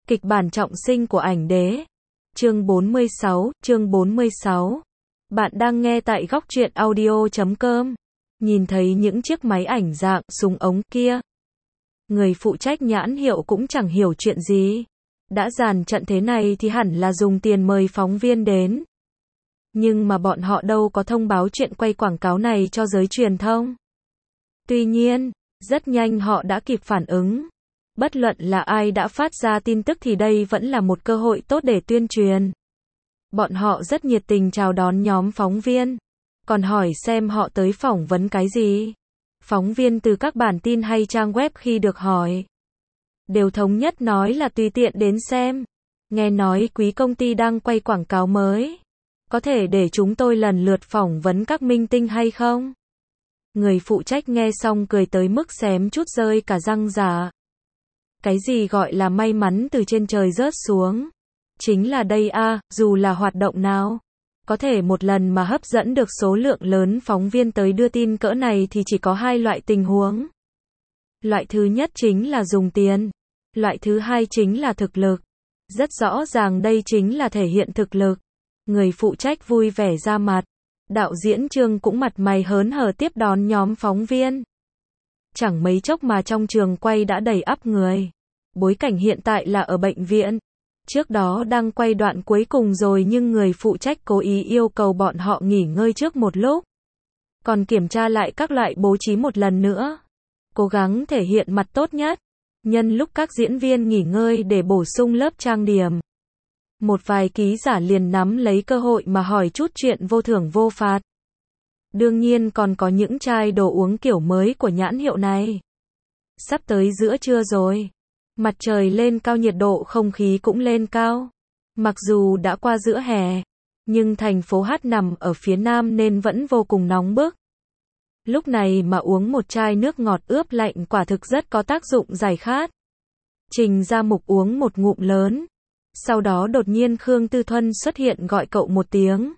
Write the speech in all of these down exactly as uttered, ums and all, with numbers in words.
Kịch bản trọng sinh của ảnh đế. Chương bốn mươi sáu, chương bốn mươi sáu. Bạn đang nghe tại góc truyện audio chấm com. Nhìn thấy những chiếc máy ảnh dạng súng ống kia. Người phụ trách nhãn hiệu cũng chẳng hiểu chuyện gì. Đã dàn trận thế này thì hẳn là dùng tiền mời phóng viên đến. Nhưng mà bọn họ đâu có thông báo chuyện quay quảng cáo này cho giới truyền thông. Tuy nhiên, rất nhanh họ đã kịp phản ứng. Bất luận là ai đã phát ra tin tức thì đây vẫn là một cơ hội tốt để tuyên truyền. Bọn họ rất nhiệt tình chào đón nhóm phóng viên. Còn hỏi xem họ tới phỏng vấn cái gì. Phóng viên từ các bản tin hay trang web khi được hỏi, đều thống nhất nói là tùy tiện đến xem. Nghe nói quý công ty đang quay quảng cáo mới. Có thể để chúng tôi lần lượt phỏng vấn các minh tinh hay không? Người phụ trách nghe xong cười tới mức xém chút rơi cả răng giả. Cái gì gọi là may mắn từ trên trời rớt xuống? Chính là đây a, dù là hoạt động nào, có thể một lần mà hấp dẫn được số lượng lớn phóng viên tới đưa tin cỡ này thì chỉ có hai loại tình huống. Loại thứ nhất chính là dùng tiền. Loại thứ hai chính là thực lực. Rất rõ ràng đây chính là thể hiện thực lực. Người phụ trách vui vẻ ra mặt. Đạo diễn Trương cũng mặt mày hớn hở tiếp đón nhóm phóng viên. Chẳng mấy chốc mà trong trường quay đã đầy ắp người. Bối cảnh hiện tại là ở bệnh viện. Trước đó đang quay đoạn cuối cùng rồi nhưng người phụ trách cố ý yêu cầu bọn họ nghỉ ngơi trước một lúc. Còn kiểm tra lại các loại bố trí một lần nữa. Cố gắng thể hiện mặt tốt nhất. Nhân lúc các diễn viên nghỉ ngơi để bổ sung lớp trang điểm. Một vài ký giả liền nắm lấy cơ hội mà hỏi chút chuyện vô thưởng vô phạt. Đương nhiên còn có những chai đồ uống kiểu mới của nhãn hiệu này. Sắp tới giữa trưa rồi. Mặt trời lên cao, nhiệt độ không khí cũng lên cao. Mặc dù đã qua giữa hè, nhưng thành phố Hát nằm ở phía nam nên vẫn vô cùng nóng bức. Lúc này mà uống một chai nước ngọt ướp lạnh quả thực rất có tác dụng giải khát. Trình Gia Mục uống một ngụm lớn. Sau đó đột nhiên Khương Tư Thuân xuất hiện gọi cậu một tiếng.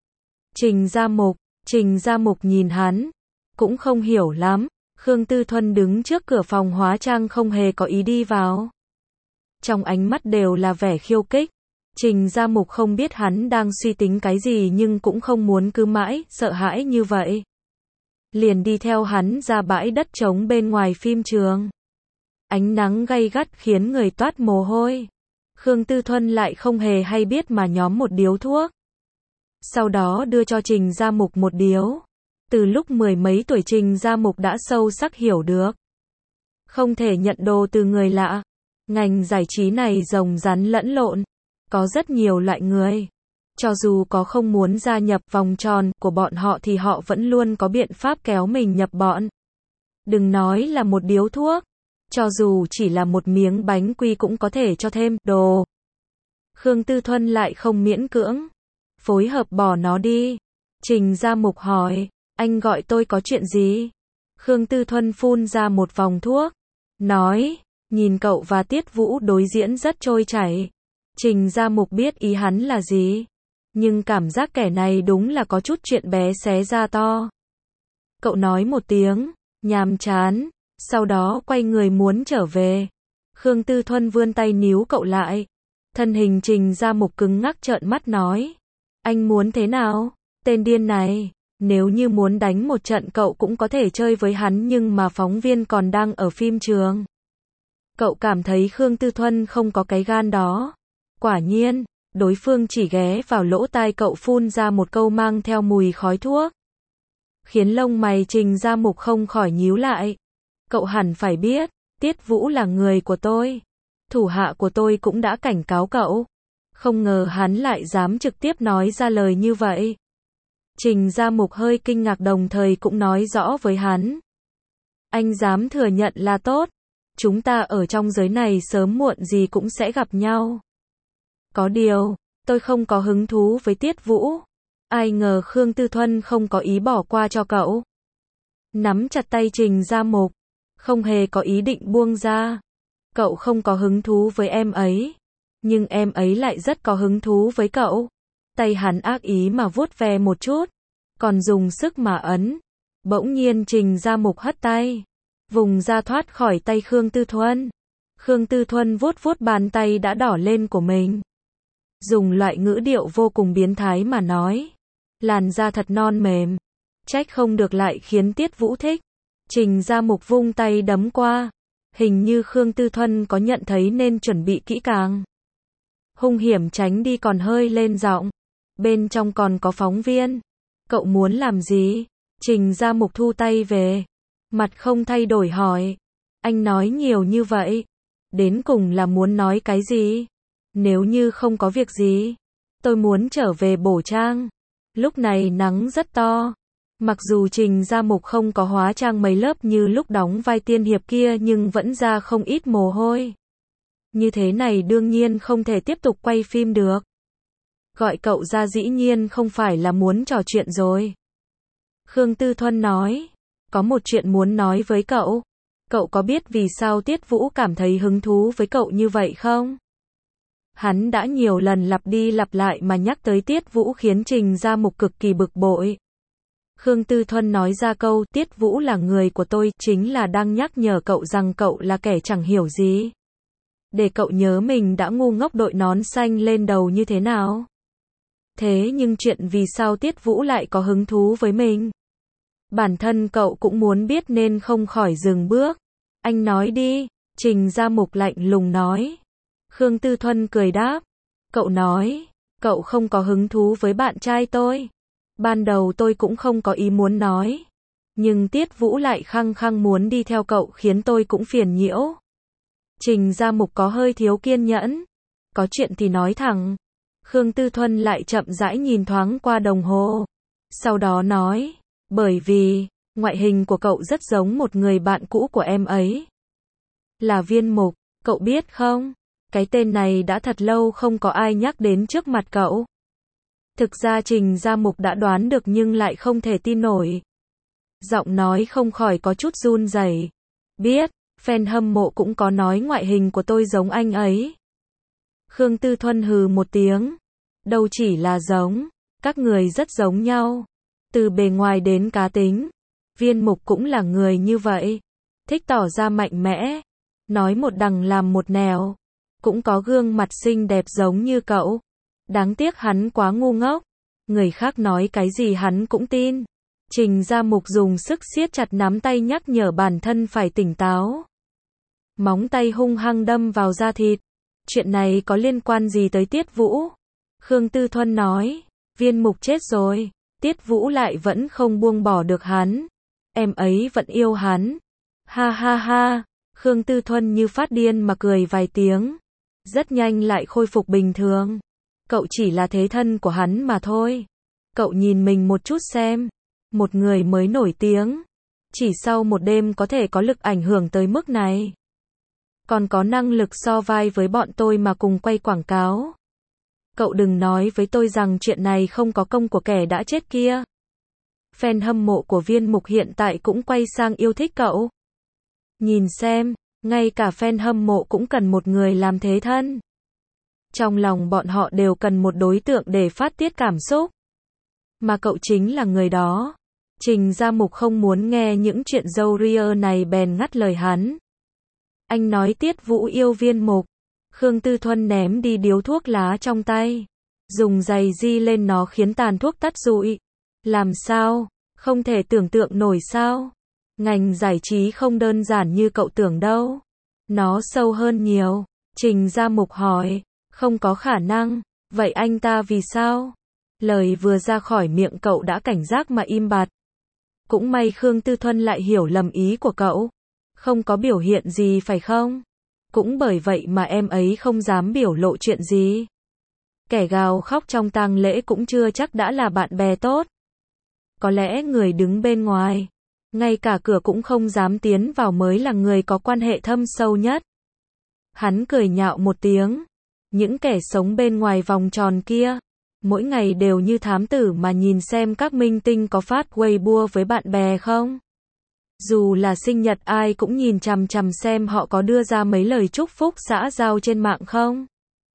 Trình Gia Mục, Trình Gia Mục nhìn hắn, cũng không hiểu lắm. Khương Tư Thuân đứng trước cửa phòng hóa trang không hề có ý đi vào. Trong ánh mắt đều là vẻ khiêu khích. Trình Gia Mục không biết hắn đang suy tính cái gì nhưng cũng không muốn cứ mãi, sợ hãi như vậy. Liền đi theo hắn ra bãi đất trống bên ngoài phim trường. Ánh nắng gay gắt khiến người toát mồ hôi. Khương Tư Thuân lại không hề hay biết mà nhóm một điếu thuốc. Sau đó đưa cho Trình Gia Mục một điếu. Từ lúc mười mấy tuổi Trình Gia Mục đã sâu sắc hiểu được. Không thể nhận đồ từ người lạ. Ngành giải trí này rồng rắn lẫn lộn. Có rất nhiều loại người. Cho dù có không muốn gia nhập vòng tròn của bọn họ thì họ vẫn luôn có biện pháp kéo mình nhập bọn. Đừng nói là một điếu thuốc. Cho dù chỉ là một miếng bánh quy cũng có thể cho thêm đồ. Khương Tư Thuân lại không miễn cưỡng. Phối hợp bỏ nó đi. Trình Gia Mục hỏi. Anh gọi tôi có chuyện gì? Khương Tư Thuân phun ra một vòng thuốc. Nói. Nhìn cậu và Tiết Vũ đối diễn rất trôi chảy. Trình Gia Mục biết ý hắn là gì. Nhưng cảm giác kẻ này đúng là có chút chuyện bé xé ra to. Cậu nói một tiếng. Nhàm chán. Sau đó quay người muốn trở về. Khương Tư Thuân vươn tay níu cậu lại. Thân hình Trình Gia Mục cứng ngắc trợn mắt nói. Anh muốn thế nào? Tên điên này. Nếu như muốn đánh một trận cậu cũng có thể chơi với hắn nhưng mà phóng viên còn đang ở phim trường. Cậu cảm thấy Khương Tư Thuân không có cái gan đó. Quả nhiên, đối phương chỉ ghé vào lỗ tai cậu phun ra một câu mang theo mùi khói thuốc. Khiến lông mày Trình Gia Mục không khỏi nhíu lại. Cậu hẳn phải biết, Tiết Vũ là người của tôi. Thủ hạ của tôi cũng đã cảnh cáo cậu. Không ngờ hắn lại dám trực tiếp nói ra lời như vậy. Trình Gia Mục hơi kinh ngạc đồng thời cũng nói rõ với hắn. Anh dám thừa nhận là tốt. Chúng ta ở trong giới này sớm muộn gì cũng sẽ gặp nhau. Có điều, tôi không có hứng thú với Tiết Vũ. Ai ngờ Khương Tư Thuân không có ý bỏ qua cho cậu. Nắm chặt tay Trình Gia Mục. Không hề có ý định buông ra. Cậu không có hứng thú với em ấy. Nhưng em ấy lại rất có hứng thú với cậu. Tay hắn ác ý mà vuốt ve một chút. Còn dùng sức mà ấn. Bỗng nhiên Trình Gia Mục hất tay. Vùng ra thoát khỏi tay Khương Tư Thuân. Khương Tư Thuân vuốt vuốt bàn tay đã đỏ lên của mình. Dùng loại ngữ điệu vô cùng biến thái mà nói. Làn da thật non mềm. Trách không được lại khiến Tiết Vũ thích. Trình Gia Mục vung tay đấm qua. Hình như Khương Tư Thuân có nhận thấy nên chuẩn bị kỹ càng. Hung hiểm tránh đi còn hơi lên giọng. Bên trong còn có phóng viên. Cậu muốn làm gì? Trình Gia Mục thu tay về. Mặt không thay đổi hỏi. Anh nói nhiều như vậy. Đến cùng là muốn nói cái gì? Nếu như không có việc gì. Tôi muốn trở về bổ trang. Lúc này nắng rất to. Mặc dù Trình Gia Mục không có hóa trang mấy lớp như lúc đóng vai tiên hiệp kia nhưng vẫn ra không ít mồ hôi. Như thế này đương nhiên không thể tiếp tục quay phim được. Gọi cậu ra dĩ nhiên không phải là muốn trò chuyện rồi. Khương Tư Thuân nói. Có một chuyện muốn nói với cậu. Cậu có biết vì sao Tiết Vũ cảm thấy hứng thú với cậu như vậy không? Hắn đã nhiều lần lặp đi lặp lại mà nhắc tới Tiết Vũ khiến Trình Gia Mục cực kỳ bực bội. Khương Tư Thuân nói ra câu Tiết Vũ là người của tôi chính là đang nhắc nhở cậu rằng cậu là kẻ chẳng hiểu gì. Để cậu nhớ mình đã ngu ngốc đội nón xanh lên đầu như thế nào. Thế nhưng chuyện vì sao Tiết Vũ lại có hứng thú với mình? Bản thân cậu cũng muốn biết nên không khỏi dừng bước. Anh nói đi, Trình Gia Mục lạnh lùng nói. Khương Tư Thuân cười đáp. Cậu nói, cậu không có hứng thú với bạn trai tôi. Ban đầu tôi cũng không có ý muốn nói. Nhưng Tiết Vũ lại khăng khăng muốn đi theo cậu khiến tôi cũng phiền nhiễu. Trình Gia Mục có hơi thiếu kiên nhẫn. Có chuyện thì nói thẳng. Khương Tư Thuân lại chậm rãi nhìn thoáng qua đồng hồ. Sau đó nói, bởi vì, ngoại hình của cậu rất giống một người bạn cũ của em ấy. Là Viên Mục, cậu biết không? Cái tên này đã thật lâu không có ai nhắc đến trước mặt cậu. Thực ra Trình Gia Mục đã đoán được nhưng lại không thể tin nổi. Giọng nói không khỏi có chút run rẩy. Biết, fan hâm mộ cũng có nói ngoại hình của tôi giống anh ấy. Khương Tư Thuân hừ một tiếng. Đâu chỉ là giống, các người rất giống nhau. Từ bề ngoài đến cá tính. Viên Mục cũng là người như vậy. Thích tỏ ra mạnh mẽ. Nói một đằng làm một nẻo. Cũng có gương mặt xinh đẹp giống như cậu. Đáng tiếc hắn quá ngu ngốc. Người khác nói cái gì hắn cũng tin. Trình Gia Mục dùng sức siết chặt nắm tay nhắc nhở bản thân phải tỉnh táo. Móng tay hung hăng đâm vào da thịt. Chuyện này có liên quan gì tới Tiết Vũ? Khương Tư Thuân nói. Viên Mục chết rồi. Tiết Vũ lại vẫn không buông bỏ được hắn. Em ấy vẫn yêu hắn. Ha ha ha. Khương Tư Thuân như phát điên mà cười vài tiếng. Rất nhanh lại khôi phục bình thường. Cậu chỉ là thế thân của hắn mà thôi. Cậu nhìn mình một chút xem. Một người mới nổi tiếng. Chỉ sau một đêm có thể có lực ảnh hưởng tới mức này. Còn có năng lực so vai với bọn tôi mà cùng quay quảng cáo. Cậu đừng nói với tôi rằng chuyện này không có công của kẻ đã chết kia. Fan hâm mộ của Viên Mục hiện tại cũng quay sang yêu thích cậu. Nhìn xem, ngay cả fan hâm mộ cũng cần một người làm thế thân. Trong lòng bọn họ đều cần một đối tượng để phát tiết cảm xúc. Mà cậu chính là người đó. Trình Gia Mục không muốn nghe những chuyện râu ria này bèn ngắt lời hắn. Anh nói Tiết Vũ yêu Viên Mục. Khương Tư Thuân ném đi điếu thuốc lá trong tay. Dùng giày di lên nó khiến tàn thuốc tắt rụi. Làm sao? Không thể tưởng tượng nổi sao? Ngành giải trí không đơn giản như cậu tưởng đâu. Nó sâu hơn nhiều. Trình Gia Mục hỏi. Không có khả năng. Vậy anh ta vì sao? Lời vừa ra khỏi miệng cậu đã cảnh giác mà im bặt. Cũng may Khương Tư Thuân lại hiểu lầm ý của cậu. Không có biểu hiện gì phải không? Cũng bởi vậy mà em ấy không dám biểu lộ chuyện gì. Kẻ gào khóc trong tang lễ cũng chưa chắc đã là bạn bè tốt. Có lẽ người đứng bên ngoài, ngay cả cửa cũng không dám tiến vào mới là người có quan hệ thâm sâu nhất. Hắn cười nhạo một tiếng. Những kẻ sống bên ngoài vòng tròn kia, mỗi ngày đều như thám tử mà nhìn xem các minh tinh có phát Weibo với bạn bè không. Dù là sinh nhật ai cũng nhìn chằm chằm xem họ có đưa ra mấy lời chúc phúc xã giao trên mạng không.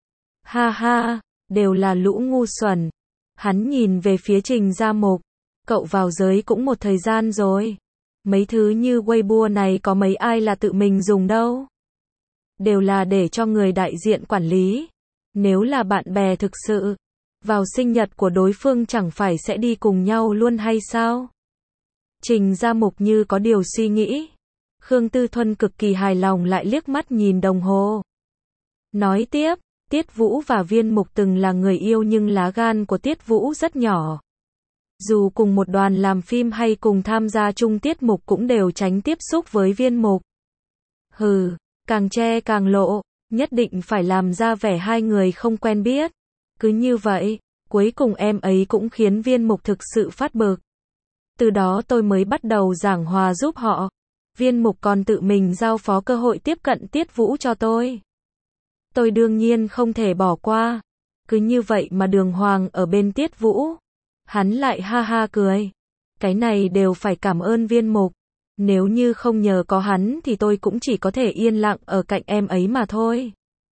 Ha ha, đều là lũ ngu xuẩn. Hắn nhìn về phía Trình Gia Mục. Cậu vào giới cũng một thời gian rồi. Mấy thứ như Weibo này có mấy ai là tự mình dùng đâu. đều là để cho người đại diện quản lý. Nếu là bạn bè thực sự, vào sinh nhật của đối phương chẳng phải sẽ đi cùng nhau luôn hay sao? Trình Gia Mục như có điều suy nghĩ. Khương Tư Thuần cực kỳ hài lòng lại liếc mắt nhìn đồng hồ. Nói tiếp, Tiết Vũ và Viên Mục từng là người yêu nhưng lá gan của Tiết Vũ rất nhỏ. Dù cùng một đoàn làm phim hay cùng tham gia chung tiết mục cũng đều tránh tiếp xúc với Viên Mục. Hừ, càng che càng lộ, nhất định phải làm ra vẻ hai người không quen biết. Cứ như vậy, cuối cùng em ấy cũng khiến Viên Mục thực sự phát bực. Từ đó tôi mới bắt đầu giảng hòa giúp họ. Viên Mục còn tự mình giao phó cơ hội tiếp cận Tiết Vũ cho tôi. Tôi đương nhiên không thể bỏ qua. Cứ như vậy mà đường hoàng ở bên Tiết Vũ. Hắn lại ha ha cười. Cái này đều phải cảm ơn Viên Mục. Nếu như không nhờ có hắn thì tôi cũng chỉ có thể yên lặng ở cạnh em ấy mà thôi.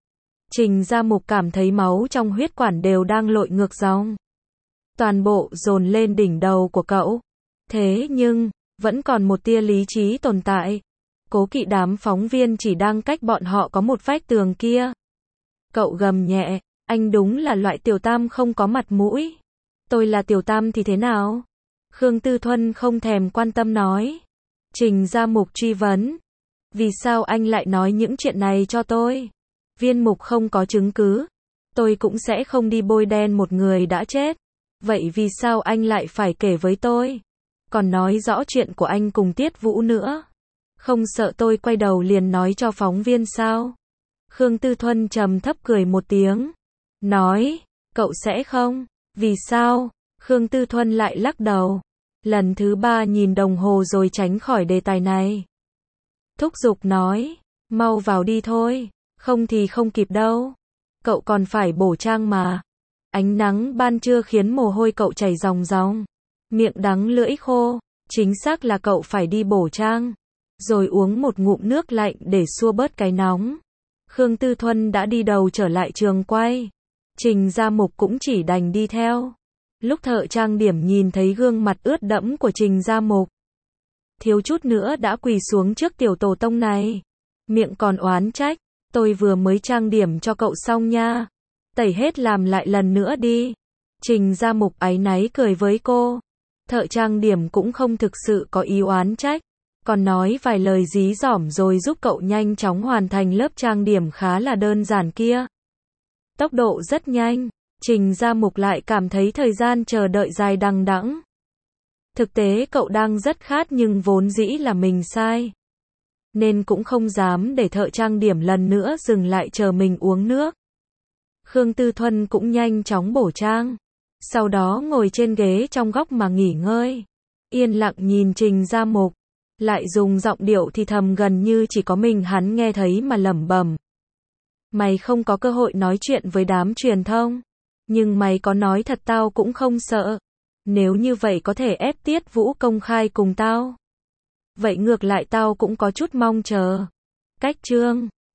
Trình Gia Mục cảm thấy máu trong huyết quản đều đang lội ngược dòng. Toàn bộ dồn lên đỉnh đầu của cậu. Thế nhưng, vẫn còn một tia lý trí tồn tại. Cố kỵ đám phóng viên chỉ đang cách bọn họ có một vách tường kia. Cậu gầm nhẹ, anh đúng là loại tiểu tam không có mặt mũi. Tôi là tiểu tam thì thế nào? Khương Tư Thuần không thèm quan tâm nói. Trình Gia Mục truy vấn. Vì sao anh lại nói những chuyện này cho tôi? Viên Mục không có chứng cứ. Tôi cũng sẽ không đi bôi đen một người đã chết. Vậy vì sao anh lại phải kể với tôi? Còn nói rõ chuyện của anh cùng Tiết Vũ nữa. Không sợ tôi quay đầu liền nói cho phóng viên sao? Khương Tư Thuần trầm thấp cười một tiếng. Nói, cậu sẽ không? Vì sao? Khương Tư Thuần lại lắc đầu. Lần thứ ba nhìn đồng hồ rồi tránh khỏi đề tài này. Thúc giục nói, mau vào đi thôi, không thì không kịp đâu. Cậu còn phải bổ trang mà. Ánh nắng ban trưa khiến mồ hôi cậu chảy ròng ròng. Miệng đắng lưỡi khô, chính xác là cậu phải đi bổ trang. Rồi uống một ngụm nước lạnh để xua bớt cái nóng. Khương Tư Thuần đã đi đầu trở lại trường quay. Trình Gia Mục cũng chỉ đành đi theo. Lúc thợ trang điểm nhìn thấy gương mặt ướt đẫm của Trình Gia Mục, thiếu chút nữa đã quỳ xuống trước tiểu tổ tông này. Miệng còn oán trách, tôi vừa mới trang điểm cho cậu xong nha. Tẩy hết làm lại lần nữa đi. Trình Gia Mục áy náy cười với cô. Thợ trang điểm cũng không thực sự có ý oán trách. Còn nói vài lời dí dỏm rồi giúp cậu nhanh chóng hoàn thành lớp trang điểm khá là đơn giản kia. Tốc độ rất nhanh. Trình Gia Mục lại cảm thấy thời gian chờ đợi dài đằng đẵng. Thực tế cậu đang rất khát nhưng vốn dĩ là mình sai. Nên cũng không dám để thợ trang điểm lần nữa dừng lại chờ mình uống nước. Khương Tư Thuần cũng nhanh chóng bổ trang. Sau đó ngồi trên ghế trong góc mà nghỉ ngơi. Yên lặng nhìn Trình Gia Mục. Lại dùng giọng điệu thì thầm gần như chỉ có mình hắn nghe thấy mà lẩm bẩm. Mày không có cơ hội nói chuyện với đám truyền thông. Nhưng mày có nói thật tao cũng không sợ. Nếu như vậy có thể ép Tiết Vũ công khai cùng tao. Vậy ngược lại tao cũng có chút mong chờ. Cách chương